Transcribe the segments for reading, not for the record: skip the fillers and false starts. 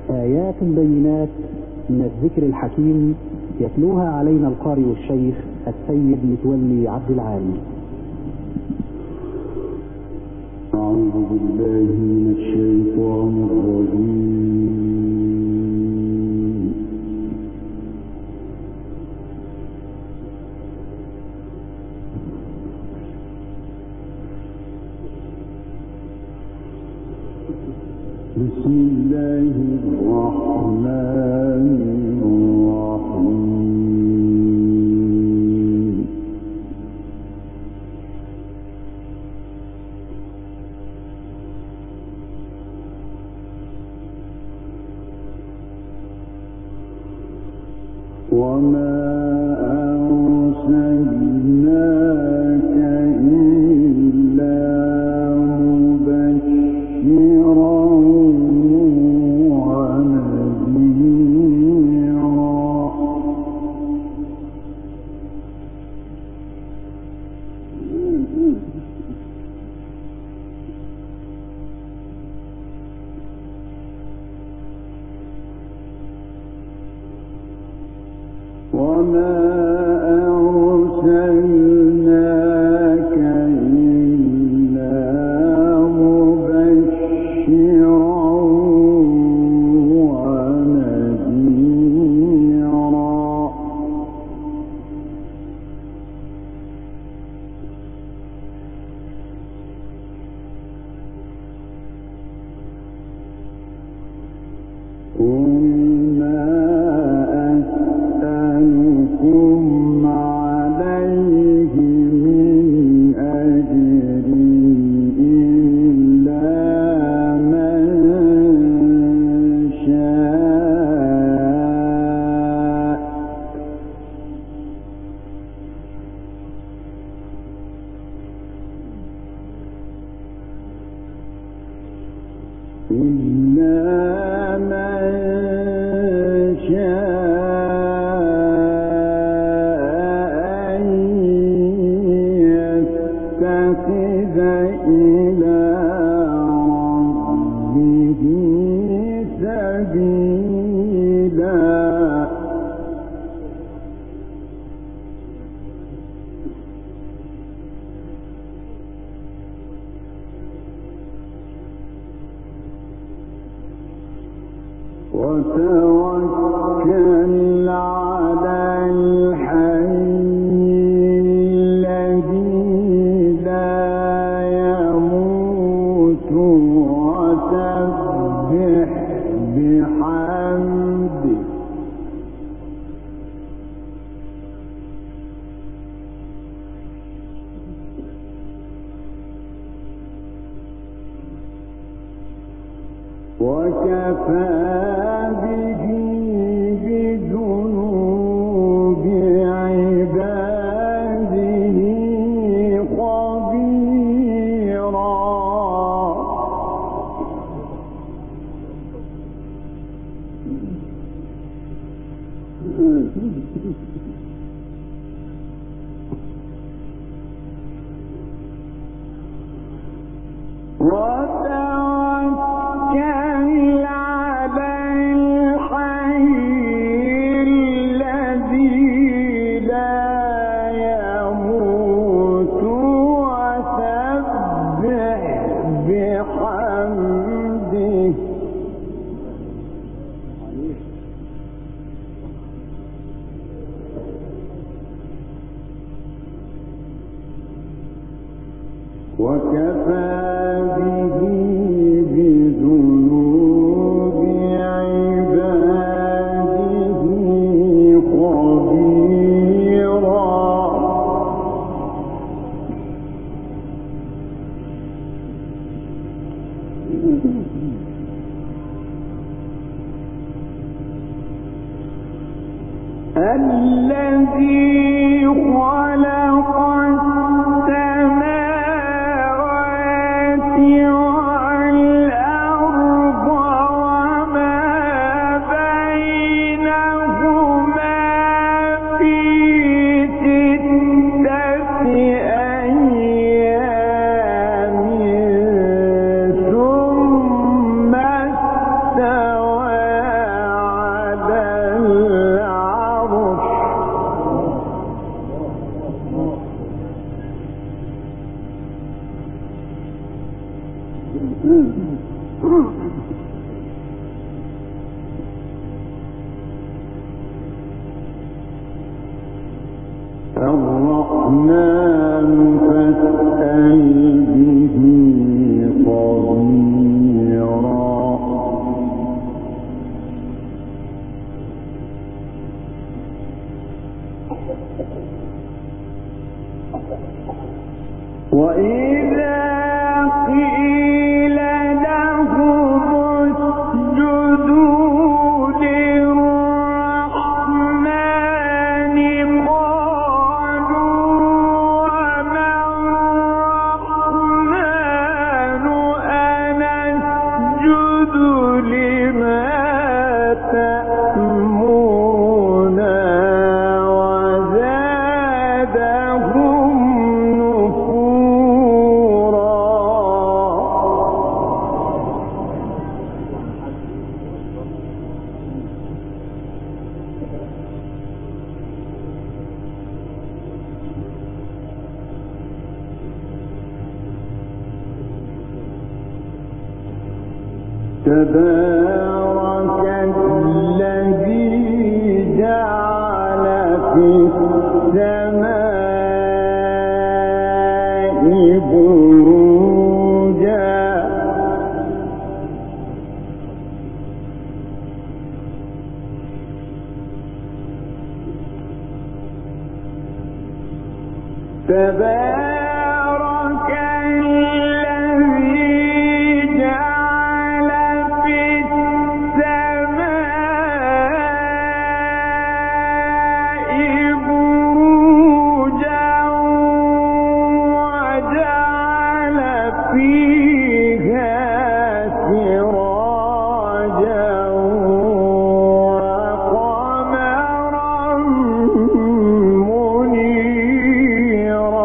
آيات بينات من الذكر الحكيم يتلوها علينا القارئ الشيخ السيد متولي عبد العالي. أعوذ بالله من الشيطان الرجيم. بسم الله الرحمن الرحيم. وما أرسلناك إلا مبشرا وتوكل على الحي الذي لا يموت وسبح بحمده وكفى به بذنوب عباده خبيرا. وتوكل على الحي الذي لا يموت وسبح بحمده وكفى به بذنوب عباده خبيرا. الذي خلق السماوات والأرض وما بينهما في 6 أيام ثم استوى الرحمن فاسأل به خبيرا. وإذا قيل لهم اسجدوا للرحمن قالوا وما الرحمن أنسجد لما تأمرنا وزادهم نفورا. تبارك الذي جعل في السماء بروجا تبارك الذي جعل في السماء بروجا وجعل فيها سراجا وقمرا منيرا.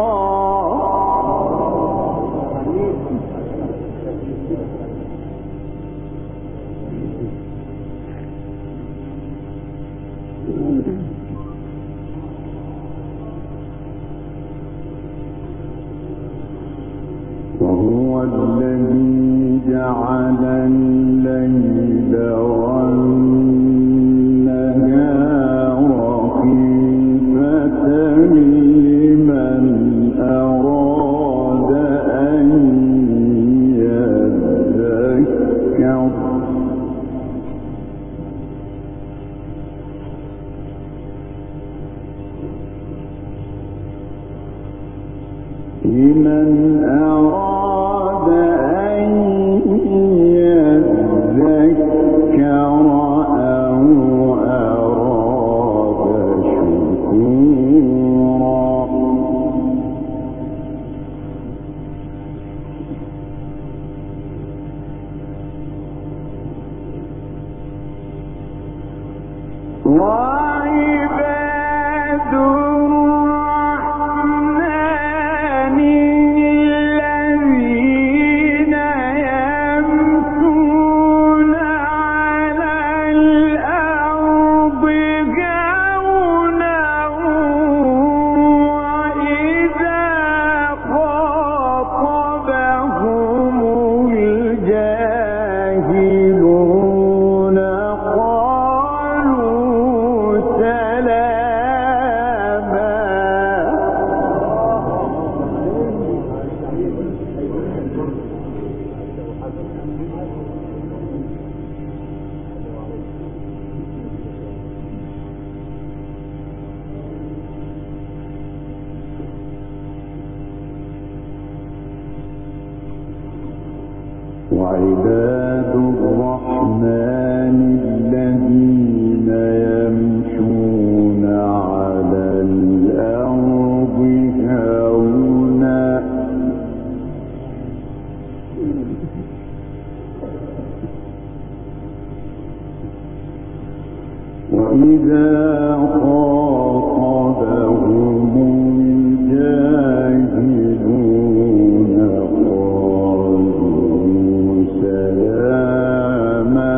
وهو الذي جعل الليل والنهار خلفة لمن أراد أن يذكر أو أراد شكورا. وعباد الرحمن الذين يمشون على الأرض هونا وإذا خاطبهم الجاهلون قالوا سلاما. وعباد الرحمن الذين يمشون على الأرض هونا وإذا خاطبهم الجاهلون قالوا سلاما.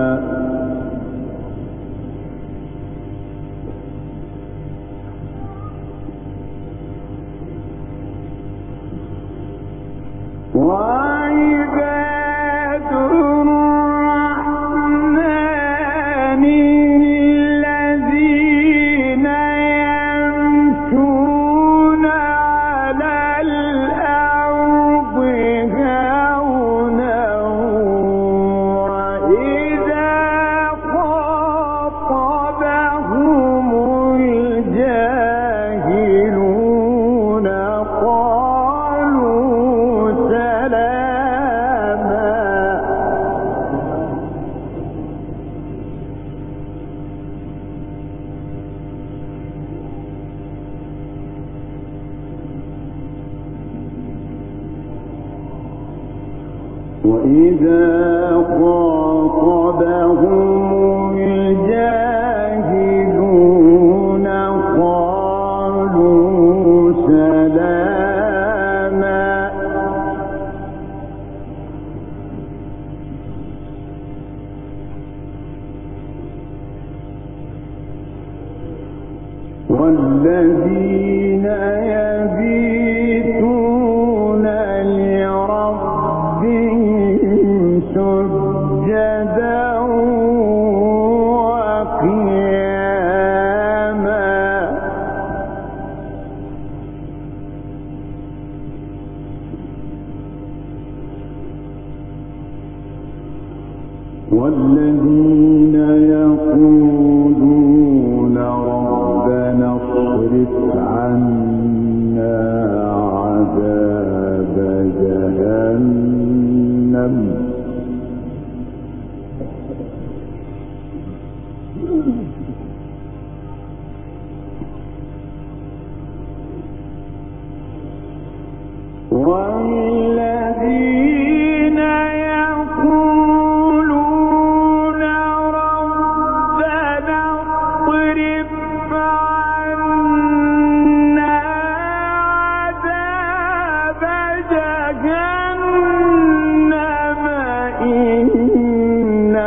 وعباد الرحمن الذين والذين يبيتون لربهم سجدا وقياما والذين يقولون ربنا اصرف عنا عذاب جهنم والذين يقولون ربنا اصرف عنا عذاب جهنم إن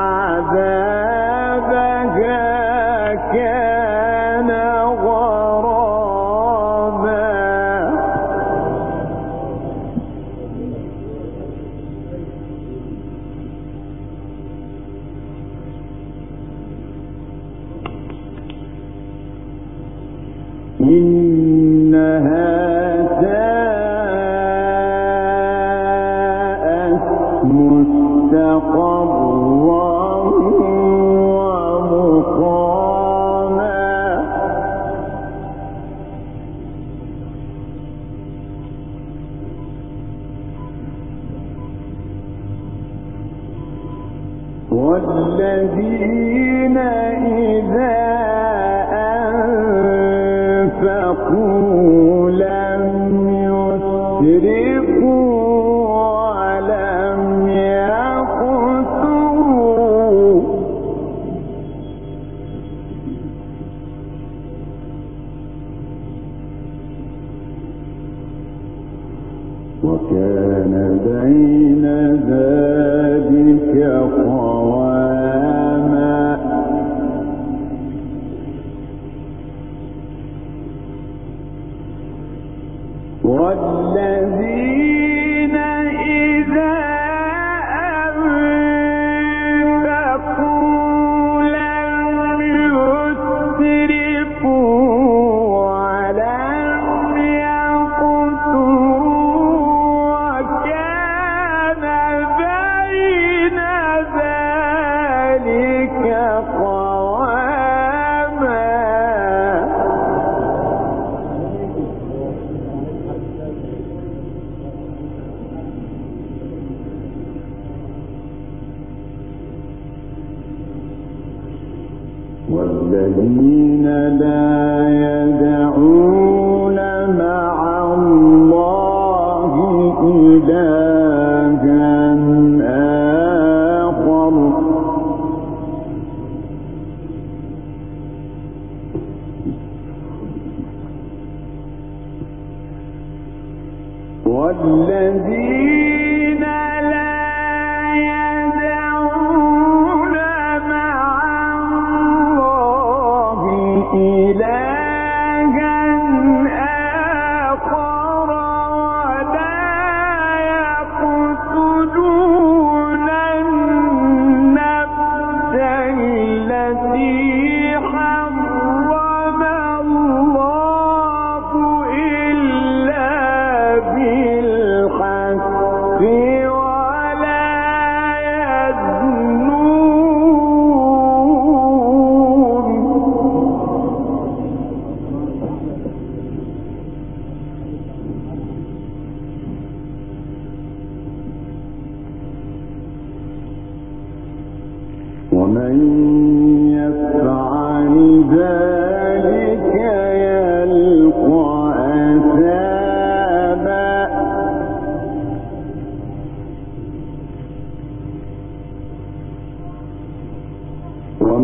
عذابها كان غراما إنها ساءت مستقرا ومقاما والذين إذا أنفقوا لم يسرفوا ولم يقتروا وكان بين ذلك قواما والذين إذا أنفقوا لم يسرفوا ولم يقتروا وكان بين ذلك قواما والذين لا يدعون مع الله إلها آخر والذين لا يدعون مع الله إلها آخر ولا يقتلون النفس التي حرم الله إلا بالحق ولا يزنون ومن يفعل ذلك يلقى أثاما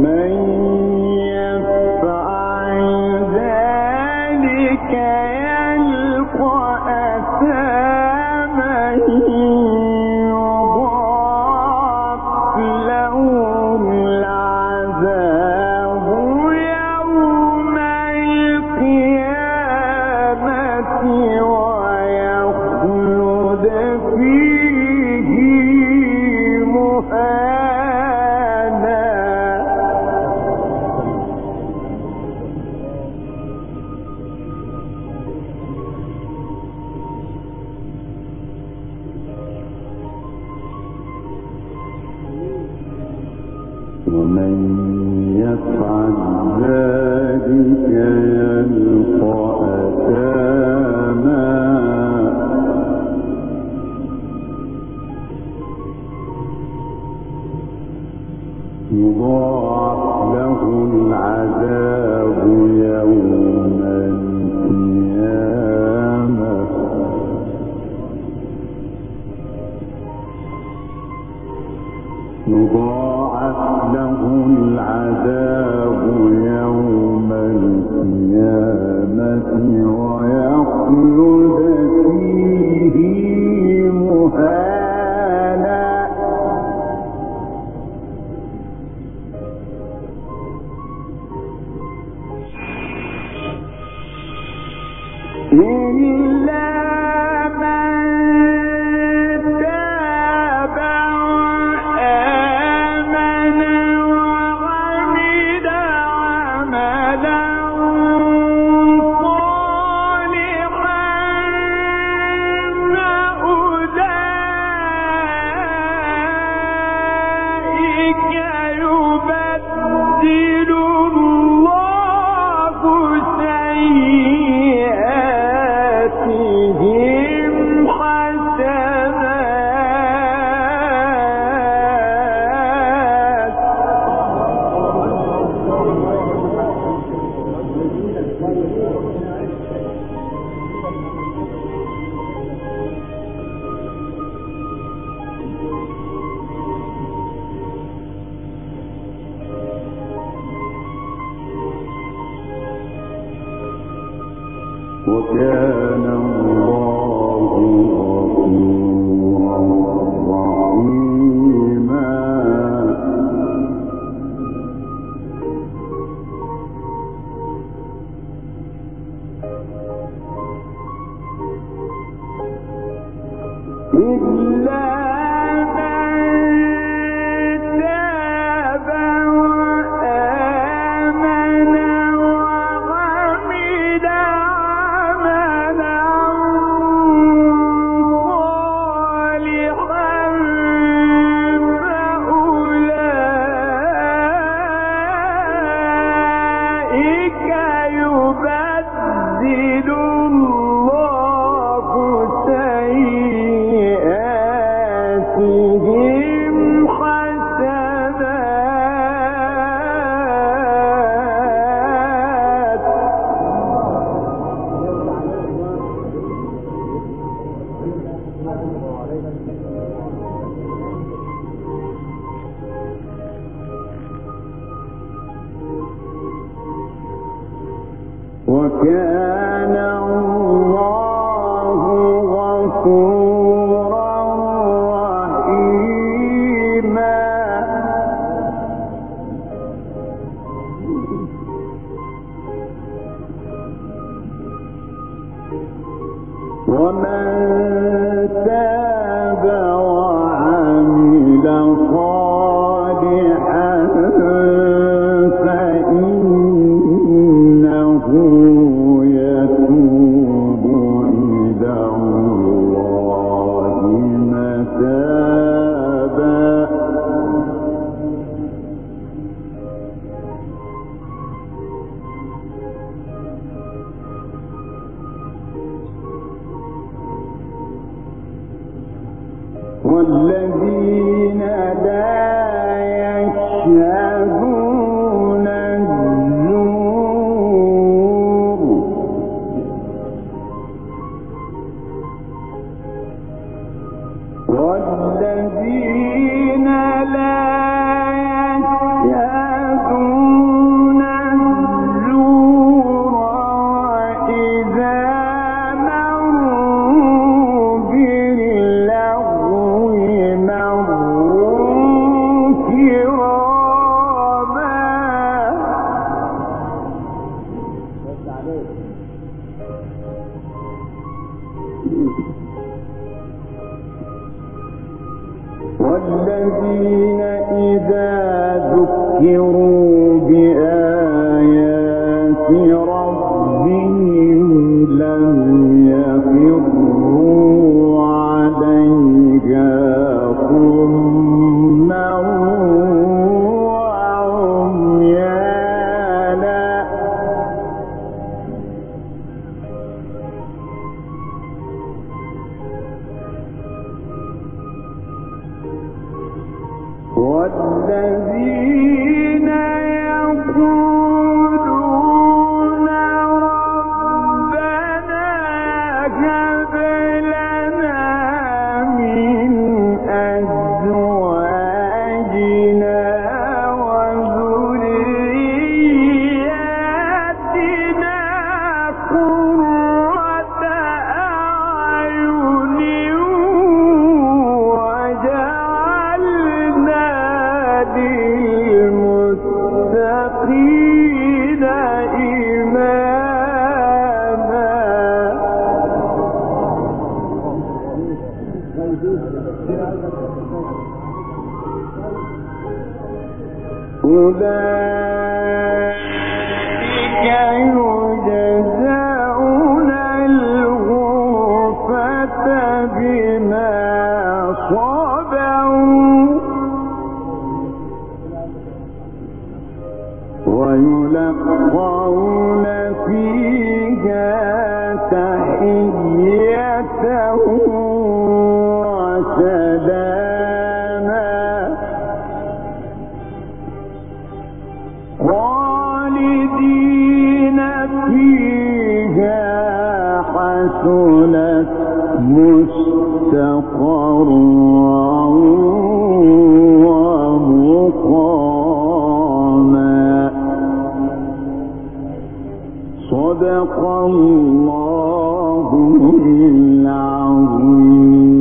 ومن يفعل ذلك يلقى أثاما يضاعف له العذاب يوم القيامة يضاعف له العذاب يوم القيامة ويخلد فيه مهانا إلا من تاب وآمن وعمل عملا صالحا فأولئك يبدل الله سيئاتهم حسنات وكان الله غفورا رحيما إلا من تاب وآمن وعمل عملا صالحا فأولئك يبدل الله سيئاتهم حسنات وكان الله غفورا رحيما ومن تاب وعمل صالحا فإنه يتوب يكفروا بآيات ربهم لم يخروا عليها صما وعميانا والذين يقولون ربنا هب لنا من أزواجنا وذرياتنا قرة أعين وجعلنا للمتقين إماما أولئك يجزون الغرفة بما صبروا ويلقون فيها تحية وسلاما خالدين فيها حسنت مستقرا ومقاما صدق الله العظيم.